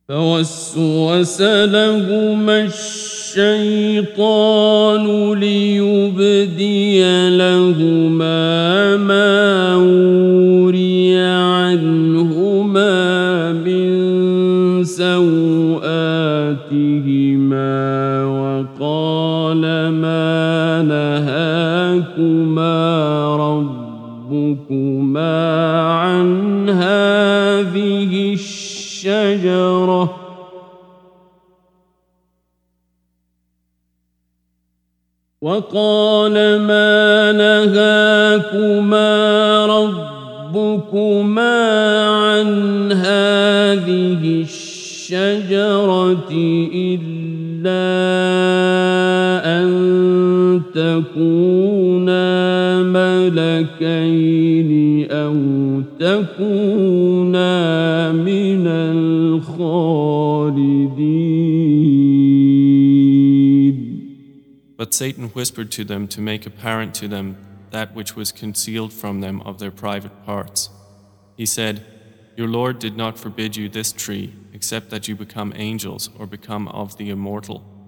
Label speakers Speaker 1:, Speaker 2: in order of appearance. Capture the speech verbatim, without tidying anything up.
Speaker 1: فوسوس لهما الشيطان ليبدي لهما ما وري عنهما من سوآتهما وقال ما نهاكما ربكما عن هذه الشجرة وقال ما نهاكما ربكما عن هذه الشجرة إلا أن تكونا ملكين أو تكونا من الخالدين.
Speaker 2: But Satan whispered to them to make apparent to them that which was concealed from them of their private parts. He said, Your Lord did not forbid you this tree except that you become angels or become of the immortal.